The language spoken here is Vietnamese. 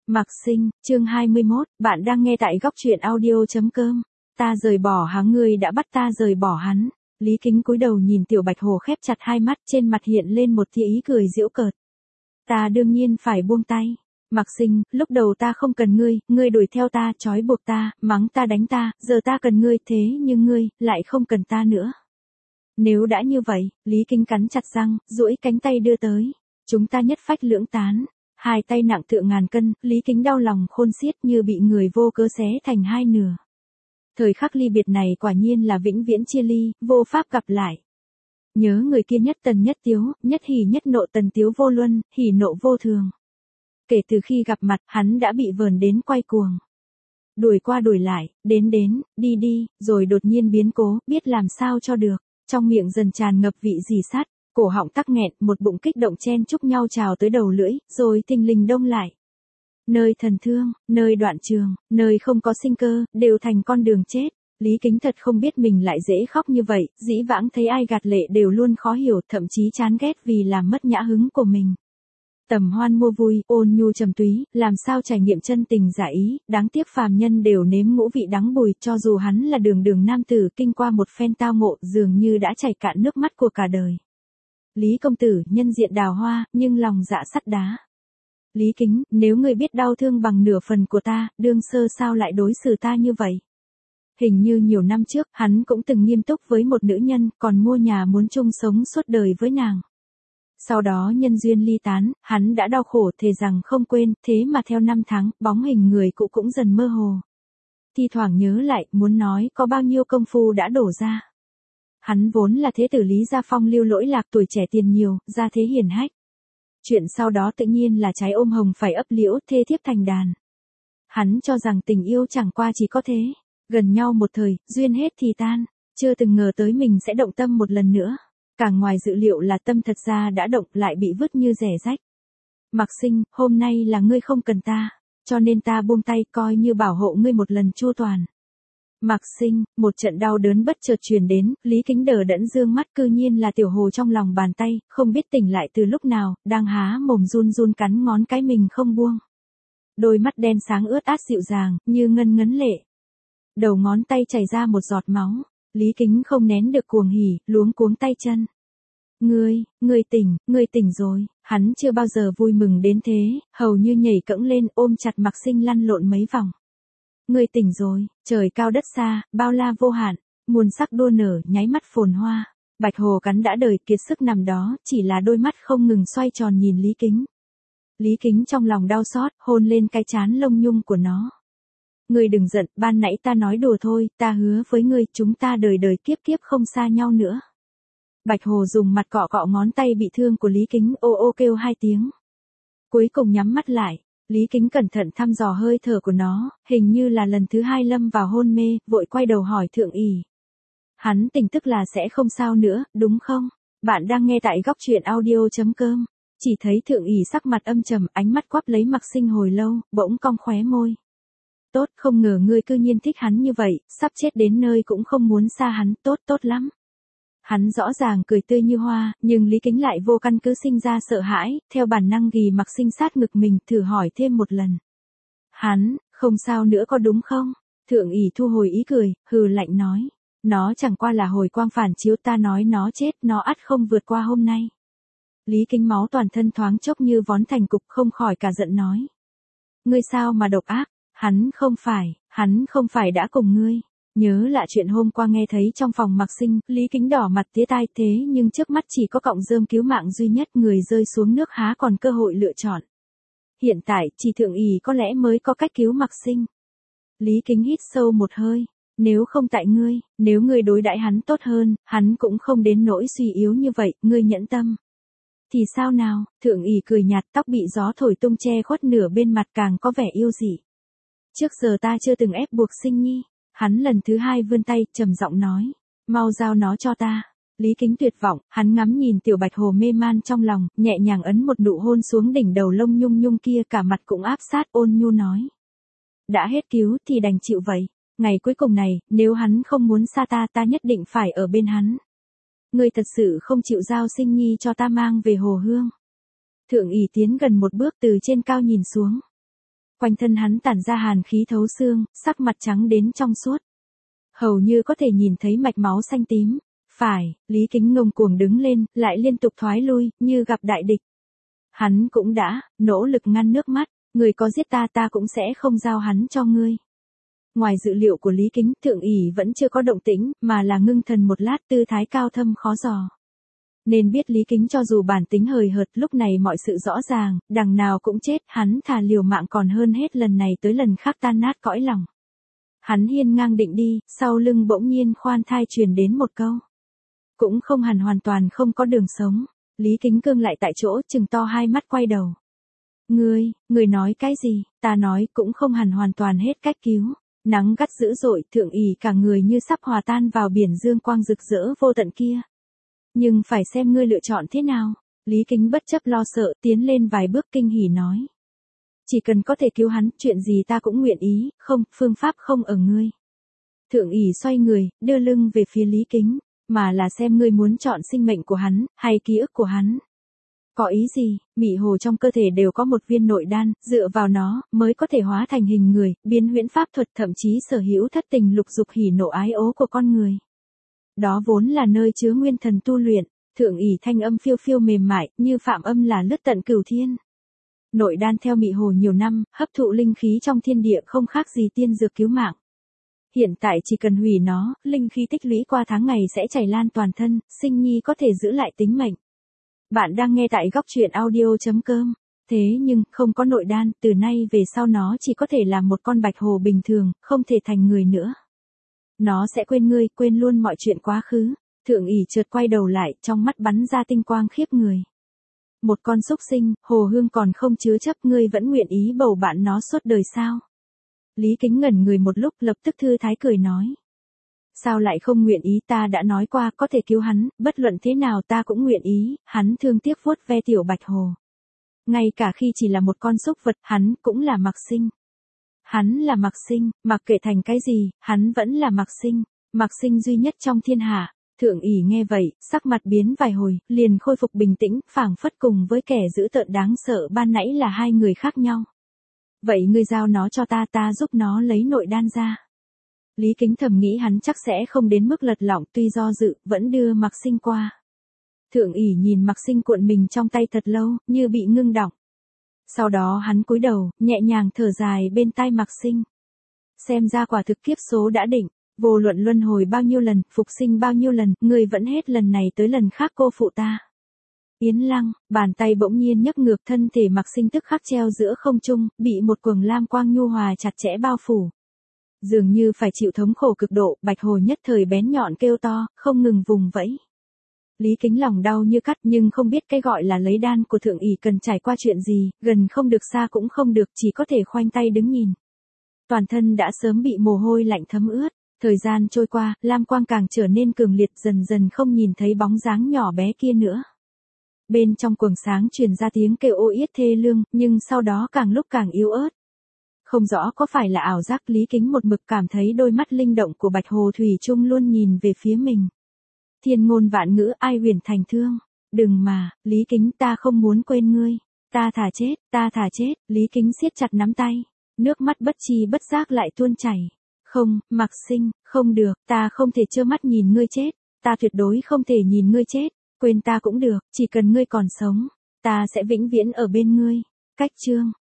Mạc Sinh, chương 21, bạn đang nghe tại góc truyện audio.com. Ta rời bỏ hắn, ngươi đã bắt ta rời bỏ hắn. Lý Kính cúi đầu nhìn Tiểu Bạch Hồ khép chặt hai mắt, trên mặt hiện lên một tia ý cười giễu cợt. Ta đương nhiên phải buông tay. Mạc Sinh, lúc đầu ta không cần ngươi đuổi theo ta, trói buộc ta, mắng ta đánh ta, giờ ta cần ngươi, thế nhưng ngươi lại không cần ta nữa. Nếu đã như vậy, Lý Kính cắn chặt răng, duỗi cánh tay đưa tới. Chúng ta nhất phách lưỡng tán. Hai tay nặng tựa ngàn cân, Lý Kính đau lòng khôn xiết như bị người vô cớ xé thành hai nửa. Thời khắc ly biệt này quả nhiên là vĩnh viễn chia ly, vô pháp gặp lại. Nhớ người kia nhất tần nhất tiếu, nhất hỉ nhất nộ, tần tiếu vô luân, hỉ nộ vô thường. Kể từ khi gặp mặt, hắn đã bị vờn đến quay cuồng. Đuổi qua đuổi lại, đến, đi, rồi đột nhiên biến cố, biết làm sao cho được. Trong miệng dần tràn ngập vị rỉ sắt. Cổ họng tắc nghẹn, một bụng kích động chen chúc nhau trào tới đầu lưỡi, rồi thình lình đông lại. Nơi thần thương, nơi đoạn trường, nơi không có sinh cơ, đều thành con đường chết. Lý Kính thật không biết mình lại dễ khóc như vậy, dĩ vãng thấy ai gạt lệ đều luôn khó hiểu, thậm chí chán ghét vì làm mất nhã hứng của mình. Tầm hoan mua vui, ôn nhu trầm túy, làm sao trải nghiệm chân tình giả ý, đáng tiếc phàm nhân đều nếm ngũ vị đắng bùi, cho dù hắn là đường nam tử kinh qua một phen tao ngộ, dường như đã chảy cạn nước mắt của cả đời. Lý công tử, nhân diện đào hoa, nhưng lòng dạ sắt đá. Lý Kính, nếu ngươi biết đau thương bằng nửa phần của ta, đương sơ sao lại đối xử ta như vậy? Hình như nhiều năm trước, hắn cũng từng nghiêm túc với một nữ nhân, còn mua nhà muốn chung sống suốt đời với nàng. Sau đó nhân duyên ly tán, hắn đã đau khổ thề rằng không quên, thế mà theo năm tháng, bóng hình người cũ cũng dần mơ hồ. Thi thoảng nhớ lại, muốn nói có bao nhiêu công phu đã đổ ra. Hắn vốn là thế tử Lý Gia Phong lưu lỗi lạc, tuổi trẻ tiền nhiều, gia thế hiển hách. Chuyện sau đó tự nhiên là trái ôm hồng phải ấp liễu, thê thiếp thành đàn. Hắn cho rằng tình yêu chẳng qua chỉ có thế. Gần nhau một thời, duyên hết thì tan. Chưa từng ngờ tới mình sẽ động tâm một lần nữa. Càng ngoài dự liệu là tâm thật ra đã động, lại bị vứt như rẻ rách. Mạc Sinh, hôm nay là ngươi không cần ta, cho nên ta buông tay, coi như bảo hộ ngươi một lần chu toàn. Mạc Sinh, một trận đau đớn bất chợt truyền đến, Lý Kính đờ đẫn dương mắt, cư nhiên là Tiểu Hồ trong lòng bàn tay, không biết tỉnh lại từ lúc nào, đang há mồm run cắn ngón cái mình không buông. Đôi mắt đen sáng ướt át dịu dàng, như ngân ngấn lệ. Đầu ngón tay chảy ra một giọt máu, Lý Kính không nén được cuồng hỉ, luống cuống tay chân. Ngươi tỉnh rồi, hắn chưa bao giờ vui mừng đến thế, hầu như nhảy cẫng lên ôm chặt Mạc Sinh lăn lộn mấy vòng. Ngươi tỉnh rồi, trời cao đất xa, bao la vô hạn, muôn sắc đua nở, nháy mắt phồn hoa. Bạch Hồ cắn đã đời kiệt sức nằm đó, chỉ là đôi mắt không ngừng xoay tròn nhìn Lý Kính. Lý Kính trong lòng đau xót, hôn lên cái trán lông nhung của nó. Ngươi đừng giận, ban nãy ta nói đùa thôi, ta hứa với ngươi, chúng ta đời đời kiếp kiếp không xa nhau nữa. Bạch Hồ dùng mặt cọ cọ ngón tay bị thương của Lý Kính, ô ô kêu hai tiếng. Cuối cùng nhắm mắt lại. Lý Kính cẩn thận thăm dò hơi thở của nó, hình như là lần thứ hai lâm vào hôn mê, vội quay đầu hỏi Thượng ỷ. Hắn tỉnh tức là sẽ không sao nữa, đúng không? Bạn đang nghe tại góc truyện audio.com. Chỉ thấy Thượng ỷ sắc mặt âm trầm, ánh mắt quắp lấy Mạc Sinh hồi lâu, bỗng cong khóe môi. Tốt, không ngờ ngươi cư nhiên thích hắn như vậy, sắp chết đến nơi cũng không muốn xa hắn, tốt lắm. Hắn rõ ràng cười tươi như hoa, nhưng Lý Kính lại vô căn cứ sinh ra sợ hãi, theo bản năng ghì Mạc Sinh sát ngực mình, thử hỏi thêm một lần. Hắn, không sao nữa có đúng không? Thượng ỷ thu hồi ý cười, hừ lạnh nói. Nó chẳng qua là hồi quang phản chiếu, ta nói nó chết, nó ắt không vượt qua hôm nay. Lý Kính máu toàn thân thoáng chốc như vón thành cục, không khỏi cả giận nói. Ngươi sao mà độc ác, hắn không phải đã cùng ngươi. Nhớ lại chuyện hôm qua nghe thấy trong phòng Mạc Sinh, Lý Kính đỏ mặt tía tai, thế nhưng trước mắt chỉ có cọng rơm cứu mạng duy nhất, người rơi xuống nước há còn cơ hội lựa chọn. Hiện tại, chỉ Thượng ỷ có lẽ mới có cách cứu Mạc Sinh. Lý Kính hít sâu một hơi, nếu không tại ngươi, nếu ngươi đối đãi hắn tốt hơn, hắn cũng không đến nỗi suy yếu như vậy, ngươi nhẫn tâm. Thì sao nào? Thượng ỷ cười nhạt, tóc bị gió thổi tung che khuất nửa bên mặt, càng có vẻ yêu dị. Trước giờ ta chưa từng ép buộc Sinh nhi. Hắn lần thứ hai vươn tay, trầm giọng nói, mau giao nó cho ta. Lý Kính tuyệt vọng, hắn ngắm nhìn Tiểu Bạch Hồ mê man trong lòng, nhẹ nhàng ấn một nụ hôn xuống đỉnh đầu lông nhung nhung kia, cả mặt cũng áp sát, ôn nhu nói. Đã hết cứu thì đành chịu vậy. Ngày cuối cùng này, nếu hắn không muốn xa ta, ta nhất định phải ở bên hắn. Ngươi thật sự không chịu giao Sinh nhi cho ta mang về Hồ Hương. Thượng ỷ tiến gần một bước, từ trên cao nhìn xuống. Quanh thân hắn tản ra hàn khí thấu xương, sắc mặt trắng đến trong suốt. Hầu như có thể nhìn thấy mạch máu xanh tím. Phải, Lý Kính ngông cuồng đứng lên, lại liên tục thoái lui, như gặp đại địch. Hắn cũng đã, nỗ lực ngăn nước mắt, người có giết ta ta cũng sẽ không giao hắn cho ngươi. Ngoài dự liệu của Lý Kính, Thượng ỷ vẫn chưa có động tĩnh, mà là ngưng thần một lát, tư thái cao thâm khó dò. Nên biết Lý Kính cho dù bản tính hời hợt, lúc này mọi sự rõ ràng, đằng nào cũng chết, hắn thà liều mạng còn hơn hết lần này tới lần khác tan nát cõi lòng. Hắn hiên ngang định đi, sau lưng bỗng nhiên khoan thai truyền đến một câu. Cũng không hẳn hoàn toàn không có đường sống. Lý Kính cương lại tại chỗ, trừng to hai mắt quay đầu. Ngươi nói cái gì? Ta nói cũng không hẳn hoàn toàn hết cách cứu. Nắng gắt dữ dội, Thượng ỷ cả người như sắp hòa tan vào biển dương quang rực rỡ vô tận kia. Nhưng phải xem ngươi lựa chọn thế nào. Lý Kính bất chấp lo sợ, tiến lên vài bước kinh hỉ nói. Chỉ cần có thể cứu hắn, chuyện gì ta cũng nguyện ý, không, phương pháp không ở ngươi. Thượng ỷ xoay người, đưa lưng về phía Lý Kính, mà là xem ngươi muốn chọn sinh mệnh của hắn, hay ký ức của hắn. Có ý gì? Mị hồ trong cơ thể đều có một viên nội đan, dựa vào nó, mới có thể hóa thành hình người, biến huyễn pháp thuật, thậm chí sở hữu thất tình lục dục hỉ nộ ái ố của con người. Đó vốn là nơi chứa nguyên thần tu luyện. Thượng ỷ thanh âm phiêu phiêu mềm mại, như phạm âm là lướt tận cửu thiên. Nội đan theo mị hồ nhiều năm, hấp thụ linh khí trong thiên địa không khác gì tiên dược cứu mạng. Hiện tại chỉ cần hủy nó, linh khí tích lũy qua tháng ngày sẽ chảy lan toàn thân, sinh nhi có thể giữ lại tính mệnh. Bạn đang nghe tại góc truyện audio.com. Thế nhưng, không có nội đan, từ nay về sau nó chỉ có thể là một con bạch hồ bình thường, không thể thành người nữa. Nó sẽ quên ngươi, quên luôn mọi chuyện quá khứ. Thượng ỷ chợt quay đầu lại, trong mắt bắn ra tinh quang khiếp người. Một con súc sinh, hồ hương còn không chứa chấp, ngươi vẫn nguyện ý bầu bạn nó suốt đời sao? Lý Kính ngẩn người một lúc, lập tức thư thái cười nói. Sao lại không nguyện ý, ta đã nói qua có thể cứu hắn, bất luận thế nào ta cũng nguyện ý. Hắn thương tiếc vuốt ve tiểu bạch hồ. Ngay cả khi chỉ là một con súc vật, hắn cũng là Mạc Sinh. Hắn là Mạc Sinh, mặc kệ thành cái gì, hắn vẫn là Mạc Sinh. Mạc Sinh duy nhất trong thiên hạ. Thượng ỷ nghe vậy, sắc mặt biến vài hồi, liền khôi phục bình tĩnh, phảng phất cùng với kẻ dữ tợn đáng sợ ban nãy là hai người khác nhau. Vậy ngươi giao nó cho ta, ta giúp nó lấy nội đan ra. Lý Kính thầm nghĩ hắn chắc sẽ không đến mức lật lọng, tuy do dự, vẫn đưa Mạc Sinh qua. Thượng ỷ nhìn Mạc Sinh cuộn mình trong tay thật lâu, như bị ngưng đọng. Sau đó hắn cúi đầu, nhẹ nhàng thở dài bên tai Mạc Sinh. Xem ra quả thực kiếp số đã định. Vô luận luân hồi bao nhiêu lần, phục sinh bao nhiêu lần, ngươi vẫn hết lần này tới lần khác cô phụ ta. Yến Lăng, bàn tay bỗng nhiên nhấc ngược, thân thể Mạc Sinh tức khắc treo giữa không trung, bị một quầng lam quang nhu hòa chặt chẽ bao phủ. Dường như phải chịu thống khổ cực độ, bạch hồ nhất thời bén nhọn kêu to, không ngừng vùng vẫy. Lý Kính lòng đau như cắt, nhưng không biết cái gọi là lấy đan của Thượng ỷ cần trải qua chuyện gì, gần không được xa cũng không được, chỉ có thể khoanh tay đứng nhìn. Toàn thân đã sớm bị mồ hôi lạnh thấm ướt. Thời gian trôi qua, lam quang càng trở nên cường liệt, dần dần không nhìn thấy bóng dáng nhỏ bé kia nữa. Bên trong quầng sáng truyền ra tiếng kêu ô yết thê lương, nhưng sau đó càng lúc càng yếu ớt. Không rõ có phải là ảo giác, Lý Kính một mực cảm thấy đôi mắt linh động của bạch hồ thủy chung luôn nhìn về phía mình. Thiên ngôn vạn ngữ, ai huyền thành thương. Đừng mà, Lý Kính, ta không muốn quên ngươi. Ta thà chết, Lý Kính siết chặt nắm tay. Nước mắt bất chi bất giác lại tuôn chảy. Không, Mạc Sinh, không được, ta không thể trơ mắt nhìn ngươi chết. Ta tuyệt đối không thể nhìn ngươi chết. Quên ta cũng được, chỉ cần ngươi còn sống. Ta sẽ vĩnh viễn ở bên ngươi. Cách chương.